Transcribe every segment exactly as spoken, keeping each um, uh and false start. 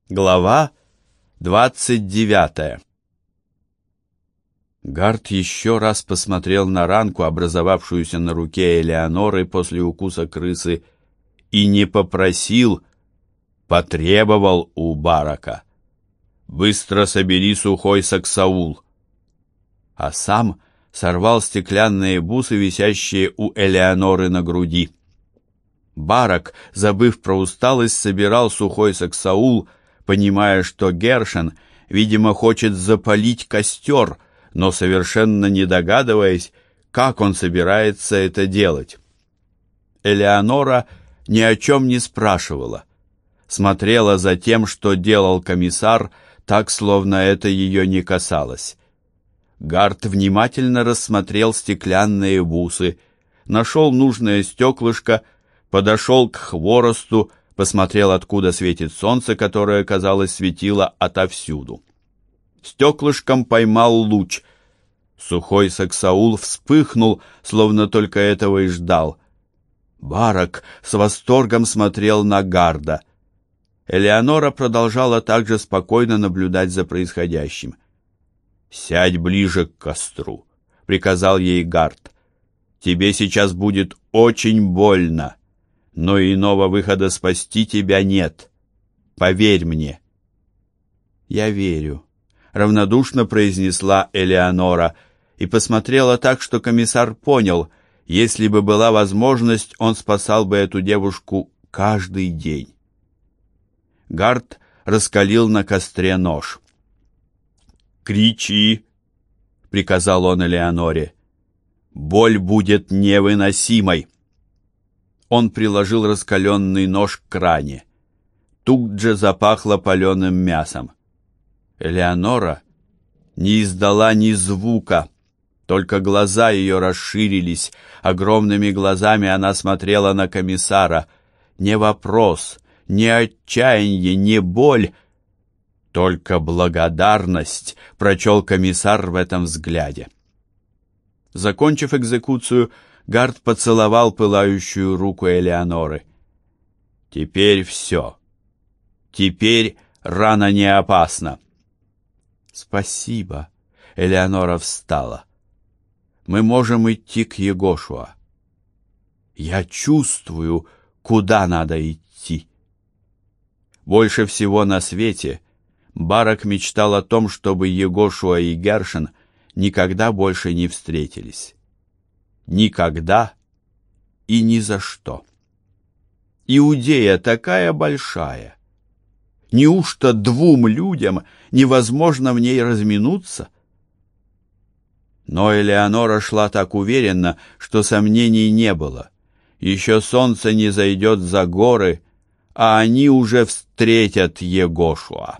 Глава двадцать девятая. Гард еще раз посмотрел на ранку, образовавшуюся на руке Элеоноры после укуса крысы, и не попросил, потребовал у Барака: «Быстро собери сухой саксаул!» А сам сорвал стеклянные бусы, висящие у Элеоноры на груди. Барак, забыв про усталость, собирал сухой саксаул, понимая, что Гершен, видимо, хочет запалить костер, но совершенно не догадываясь, как он собирается это делать. Элеонора ни о чем не спрашивала, смотрела за тем, что делал комиссар, так, словно это ее не касалось. Гард внимательно рассмотрел стеклянные бусы, нашел нужное стеклышко, подошел к хворосту, посмотрел, откуда светит солнце, которое, казалось, светило отовсюду. Стеклышком поймал луч. Сухой саксаул вспыхнул, словно только этого и ждал. Барак с восторгом смотрел на Гарда. Элеонора продолжала также спокойно наблюдать за происходящим. «Сядь ближе к костру», — приказал ей Гард. «Тебе сейчас будет очень больно, но иного выхода спасти тебя нет. Поверь мне». «Я верю», — равнодушно произнесла Элеонора и посмотрела так, что комиссар понял, если бы была возможность, он спасал бы эту девушку каждый день. Гард раскалил на костре нож. «Кричи!» — приказал он Элеоноре. «Боль будет невыносимой!» Он приложил раскаленный нож к ране. Тут же запахло паленым мясом. Элеонора не издала ни звука, только глаза ее расширились. Огромными глазами она смотрела на комиссара. Не вопрос, не отчаяние, не боль, только благодарность, прочел комиссар в этом взгляде. Закончив экзекуцию, Гард поцеловал пылающую руку Элеоноры. «Теперь все. Теперь рана не опасна». «Спасибо», — Элеонора встала. «Мы можем идти к Егошуа. Я чувствую, куда надо идти». Больше всего на свете Барак мечтал о том, чтобы Егошуа и Гершен никогда больше не встретились. Никогда и ни за что. Иудея такая большая. Неужто двум людям невозможно в ней разминуться? Но Элеонора шла так уверенно, что сомнений не было. Еще солнце не зайдет за горы, а они уже встретят Егошуа.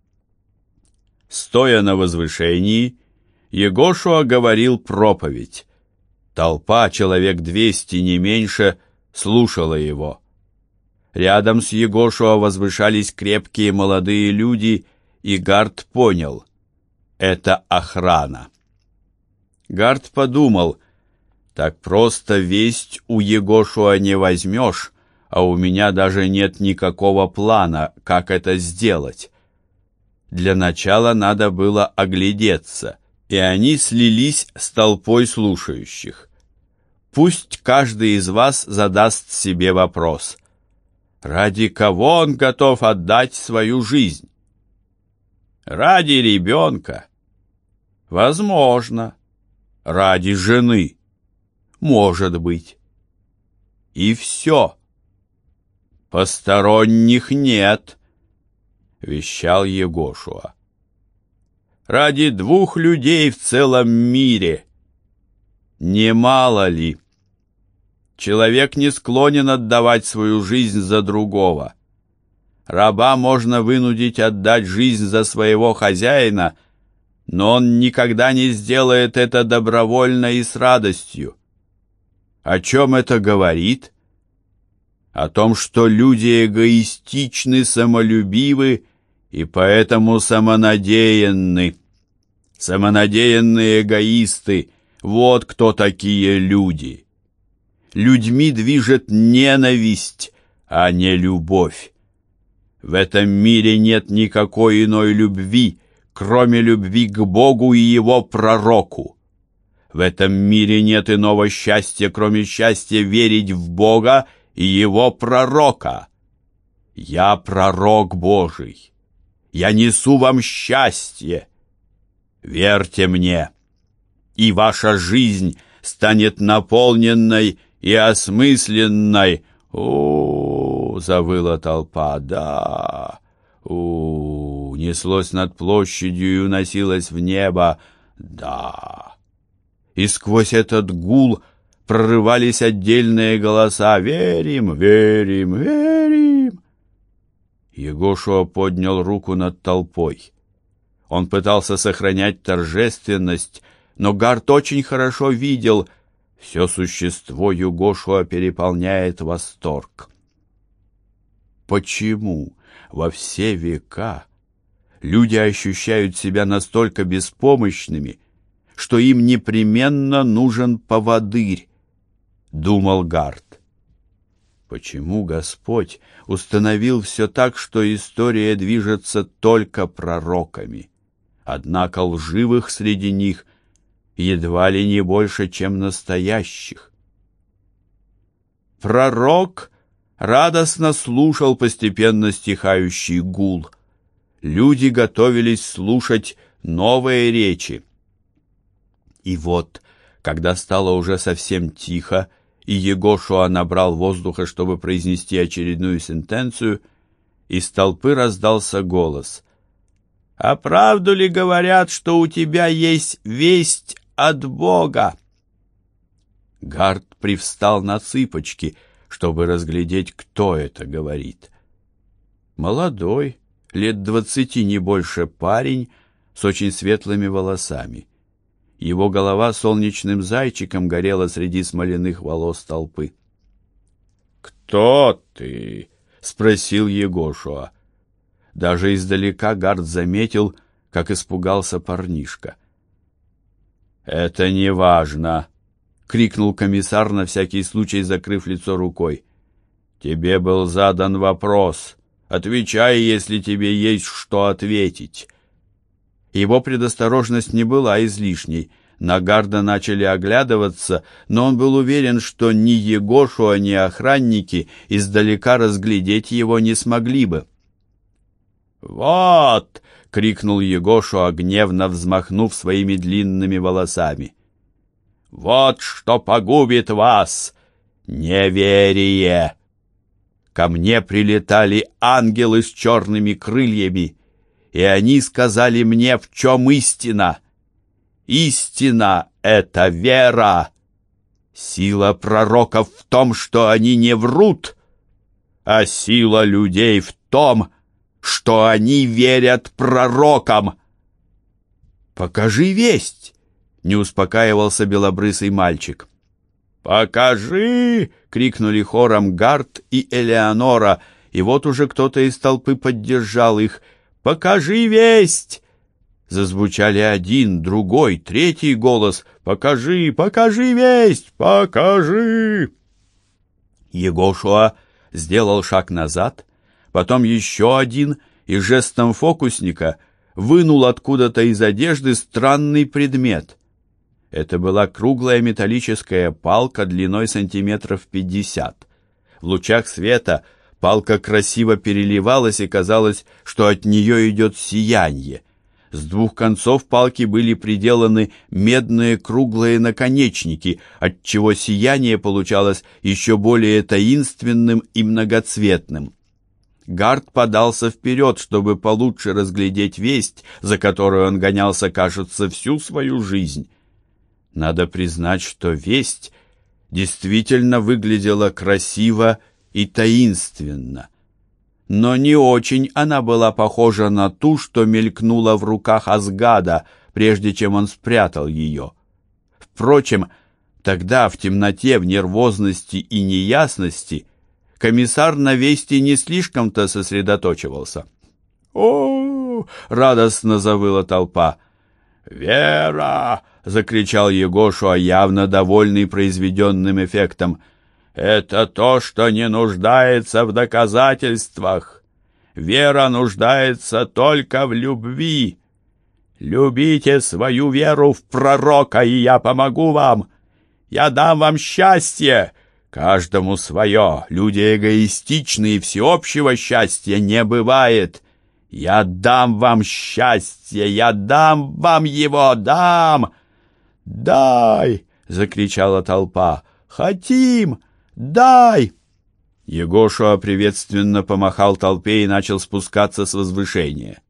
Стоя на возвышении, Егошуа говорил проповедь. Толпа, человек двести, не меньше, слушала его. Рядом с Егошуа возвышались крепкие молодые люди, и Гард понял — это охрана. Гард подумал: так просто весть у Егошуа не возьмешь, а у меня даже нет никакого плана, как это сделать. Для начала надо было оглядеться, и они слились с толпой слушающих. Пусть каждый из вас задаст себе вопрос: ради кого он готов отдать свою жизнь? Ради ребенка? Возможно. Ради жены? Может быть. И все. Посторонних нет, вещал Егошуа. Ради двух людей в целом мире. Немало ли? Человек не склонен отдавать свою жизнь за другого. Раба можно вынудить отдать жизнь за своего хозяина, но он никогда не сделает это добровольно и с радостью. О чем это говорит? О том, что люди эгоистичны, самолюбивы и поэтому самонадеянны. Самонадеянные эгоисты — вот кто такие люди. Людьми движет ненависть, а не любовь. В этом мире нет никакой иной любви, кроме любви к Богу и Его пророку. В этом мире нет иного счастья, кроме счастья верить в Бога и Его пророка. Я пророк Божий. Я несу вам счастье. Верьте мне, и ваша жизнь станет наполненной и осмысленной. О, завыла толпа. Да. О, неслось над площадью и уносилось в небо. Да. И сквозь этот гул прорывались отдельные голоса: «Верим, верим, верим!» Егошуа поднял руку над толпой. Он пытался сохранять торжественность, но Гард очень хорошо видел, все существо Егошуа переполняет восторг. Почему во все века люди ощущают себя настолько беспомощными, что им непременно нужен поводырь, думал Гард. Почему Господь установил все так, что история движется только пророками, однако лживых среди них едва ли не больше, чем настоящих? Пророк радостно слушал постепенно стихающий гул. Люди готовились слушать новые речи. И вот, когда стало уже совсем тихо, и Егошуа набрал воздуха, чтобы произнести очередную сентенцию, из толпы раздался голос: «А правду ли говорят, что у тебя есть весть от Бога?» Гард привстал на цыпочки, чтобы разглядеть, кто это говорит. Молодой, лет двадцати не больше парень с очень светлыми волосами. Его голова солнечным зайчиком горела среди смоляных волос толпы. «Кто ты?» — спросил Егошуа. Даже издалека Гард заметил, как испугался парнишка. «Это не важно!» — крикнул комиссар, на всякий случай закрыв лицо рукой. «Тебе был задан вопрос. Отвечай, если тебе есть что ответить». Его предосторожность не была излишней. На Гарда начали оглядываться, но он был уверен, что ни Егошуа, ни охранники издалека разглядеть его не смогли бы. «Вот!» — крикнул Егошуа, гневно взмахнув своими длинными волосами. «Вот что погубит вас! Неверие! Ко мне прилетали ангелы с черными крыльями, и они сказали мне, в чем истина. Истина — это вера. Сила пророков в том, что они не врут, а сила людей в том, что они верят пророкам». «Покажи весть!» — не успокаивался белобрысый мальчик. «Покажи!» — крикнули хором Гард и Элеонора, и вот уже кто-то из толпы поддержал их. «Покажи весть!» Зазвучали один, другой, третий голос. «Покажи, покажи весть, покажи!» Егошуа сделал шаг назад, потом еще один, и жестом фокусника вынул откуда-то из одежды странный предмет. Это была круглая металлическая палка длиной сантиметров пятьдесят. В лучах света палка красиво переливалась, и казалось, что от нее идет сияние. С двух концов палки были приделаны медные круглые наконечники, отчего сияние получалось еще более таинственным и многоцветным. Гард подался вперед, чтобы получше разглядеть весть, за которой он гонялся, кажется, всю свою жизнь. Надо признать, что весть действительно выглядела красиво и таинственно. Но не очень она была похожа на ту, что мелькнула в руках Асгада, прежде чем он спрятал ее. Впрочем, тогда в темноте, в нервозности и неясности комиссар на вести не слишком-то сосредоточивался. «О!» — радостно завыла толпа. «Вера!» — закричал Егошуа, явно довольный произведенным эффектом. «Это то, что не нуждается в доказательствах. Вера нуждается только в любви. Любите свою веру в пророка, и я помогу вам. Я дам вам счастье. Каждому свое. Люди эгоистичны, и всеобщего счастья не бывает. Я дам вам счастье, я дам вам его, дам. Дай, закричала толпа. Хотим, дай. Егошуа приветственно помахал толпе и начал спускаться с возвышения.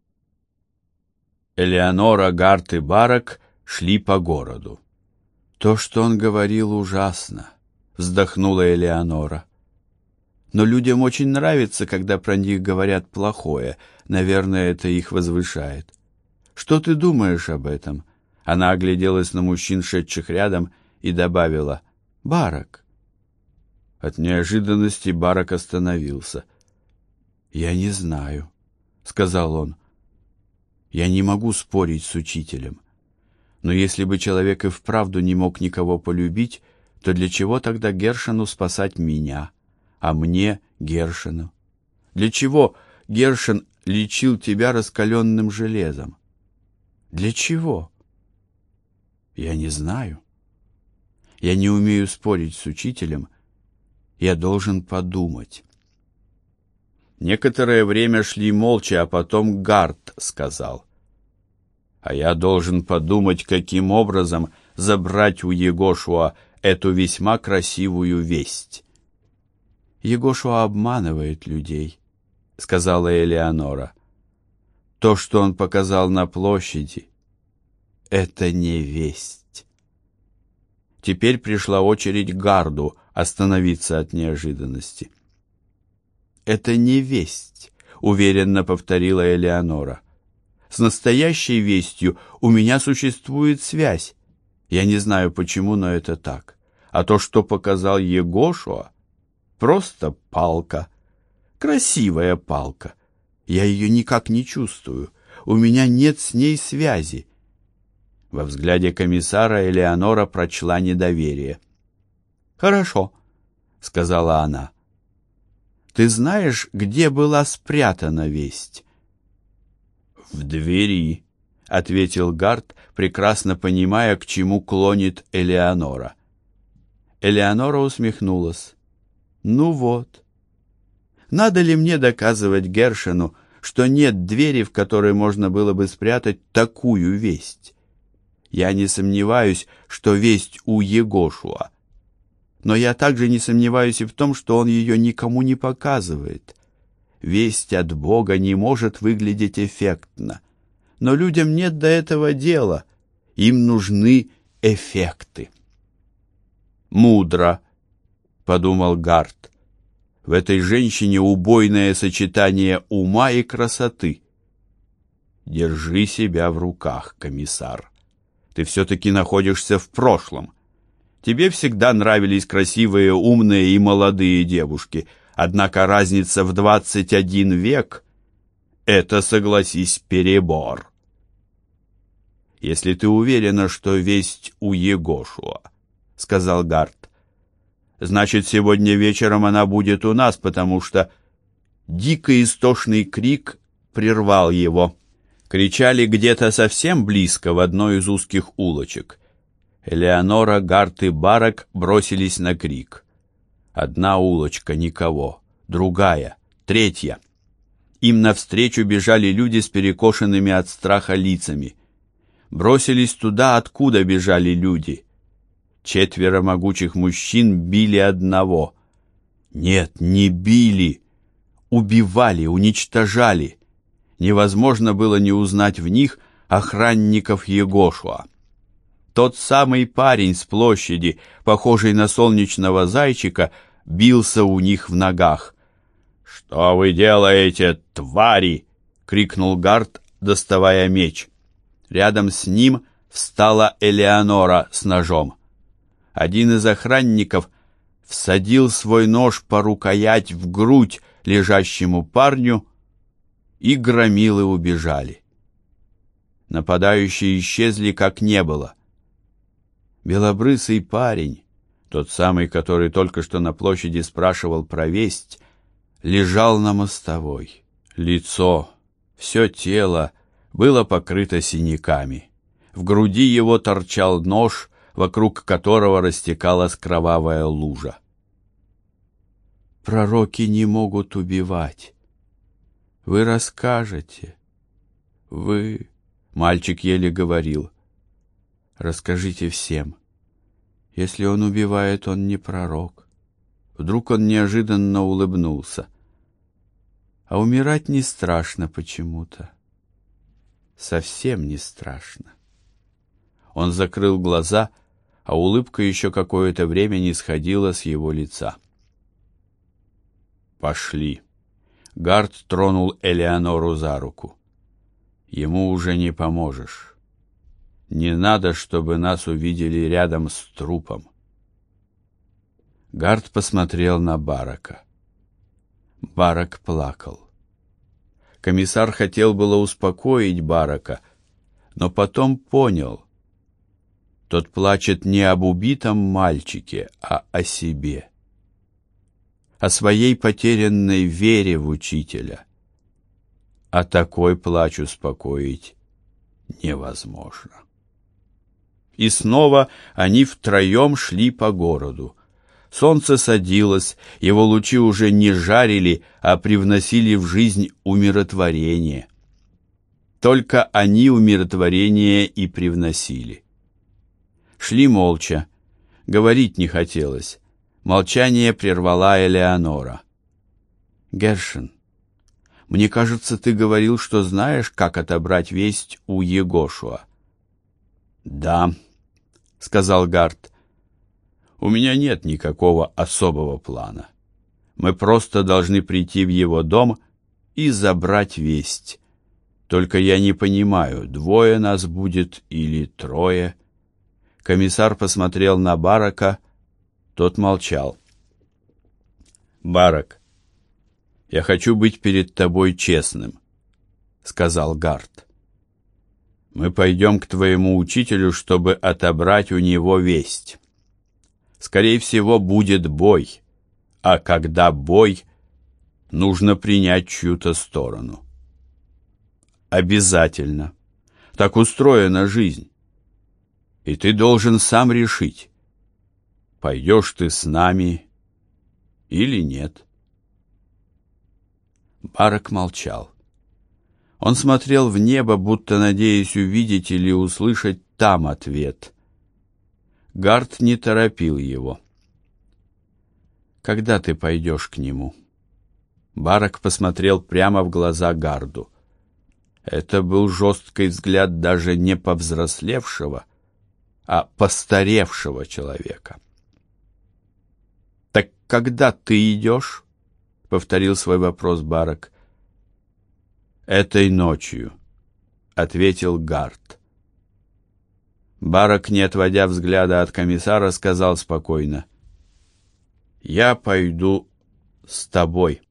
Элеонора, Гарт и Барак шли по городу. То, что он говорил, ужасно, вздохнула Элеонора. Но людям очень нравится, когда про них говорят плохое. Наверное, это их возвышает. Что ты думаешь об этом? Она огляделась на мужчин, шедших рядом, и добавила: Барак. От неожиданности Барак остановился. «Я не знаю», — сказал он. «Я не могу спорить с учителем. Но если бы человек и вправду не мог никого полюбить, то для чего тогда Гершену спасать меня, а мне Гершену? Для чего Гершен лечил тебя раскаленным железом? Для чего? Я не знаю. Я не умею спорить с учителем. Я должен подумать». Некоторое время шли молча, а потом Гарт сказал: «А я должен подумать, каким образом забрать у Егошуа эту весьма красивую весть». «Егошуа обманывает людей», — сказала Элеонора. «То, что он показал на площади, это не весть». Теперь пришла очередь Гарду остановиться от неожиданности. «Это не весть», — уверенно повторила Элеонора. «С настоящей вестью у меня существует связь. Я не знаю почему, но это так. А то, что показал Егошуа, просто палка. Красивая палка. Я ее никак не чувствую. У меня нет с ней связи». Во взгляде комиссара Элеонора прочла недоверие. «Хорошо», — сказала она. «Ты знаешь, где была спрятана весть?» «В двери», — ответил Гарт, прекрасно понимая, к чему клонит Элеонора. Элеонора усмехнулась. «Ну вот. Надо ли мне доказывать Гершену, что нет двери, в которой можно было бы спрятать такую весть? Я не сомневаюсь, что весть у Егошуа. Но я также не сомневаюсь и в том, что он ее никому не показывает. Весть от Бога не может выглядеть эффектно. Но людям нет до этого дела. Им нужны эффекты». «Мудро», — подумал Гарт. «В этой женщине убойное сочетание ума и красоты». «Держи себя в руках, комиссар. Ты все-таки находишься в прошлом. Тебе всегда нравились красивые, умные и молодые девушки, однако разница в двадцать один век — это, согласись, перебор. Если ты уверена, что весть у Егошуа, — сказал Гарт, — значит, сегодня вечером она будет у нас, потому что...» Дикий истошный крик прервал его. Кричали где-то совсем близко, в одной из узких улочек. Элеонора, Гарт и Барак бросились на крик. Одна улочка — никого, другая, третья. Им навстречу бежали люди с перекошенными от страха лицами. Бросились туда, откуда бежали люди. Четверо могучих мужчин били одного. Нет, не били. Убивали, уничтожали. Невозможно было не узнать в них охранников Егошуа. Тот самый парень с площади, похожий на солнечного зайчика, бился у них в ногах. «Что вы делаете, твари?» — крикнул Гарт, доставая меч. Рядом с ним встала Элеонора с ножом. Один из охранников всадил свой нож по рукоять в грудь лежащему парню, и громилы убежали. Нападающие исчезли, как не было. Белобрысый парень, тот самый, который только что на площади спрашивал про весть, лежал на мостовой. Лицо, все тело было покрыто синяками. В груди его торчал нож, вокруг которого растекалась кровавая лужа. Пророки не могут убивать. Вы расскажете. Вы... Мальчик еле говорил. Расскажите всем. Если он убивает, он не пророк. Вдруг он неожиданно улыбнулся. А умирать не страшно почему-то. Совсем не страшно. Он закрыл глаза, а улыбка еще какое-то время не сходила с его лица. «Пошли». Гард тронул Элеонору за руку. «Ему уже не поможешь. Не надо, чтобы нас увидели рядом с трупом». Гард посмотрел на Барака. Барак плакал. Комиссар хотел было успокоить Барака, но потом понял. Тот плачет не об убитом мальчике, а о себе. О своей потерянной вере в учителя. А такой плач успокоить невозможно. И снова они втроем шли по городу. Солнце садилось, его лучи уже не жарили, а привносили в жизнь умиротворение. Только они умиротворение и привносили. Шли молча. Говорить не хотелось. Молчание прервала Элеонора. «Гершен, мне кажется, ты говорил, что знаешь, как отобрать весть у Егошуа». «Да», — сказал Гард. «У меня нет никакого особого плана. Мы просто должны прийти в его дом и забрать весть. Только я не понимаю, двое нас будет или трое». Комиссар посмотрел на Барака, тот молчал. «Барак, я хочу быть перед тобой честным», — сказал Гард. «Мы пойдем к твоему учителю, чтобы отобрать у него весть. Скорее всего, будет бой, а когда бой, нужно принять чью-то сторону. Обязательно. Так устроена жизнь. И ты должен сам решить, пойдешь ты с нами или нет». Барак молчал. Он смотрел в небо, будто надеясь увидеть или услышать там ответ. Гард не торопил его. «Когда ты пойдешь к нему?» Барак посмотрел прямо в глаза Гарду. Это был жесткий взгляд даже не повзрослевшего, а постаревшего человека. «Так когда ты идешь?» — повторил свой вопрос Барак. «Этой ночью», — ответил Гард. Барак, не отводя взгляда от комиссара, сказал спокойно: «Я пойду с тобой».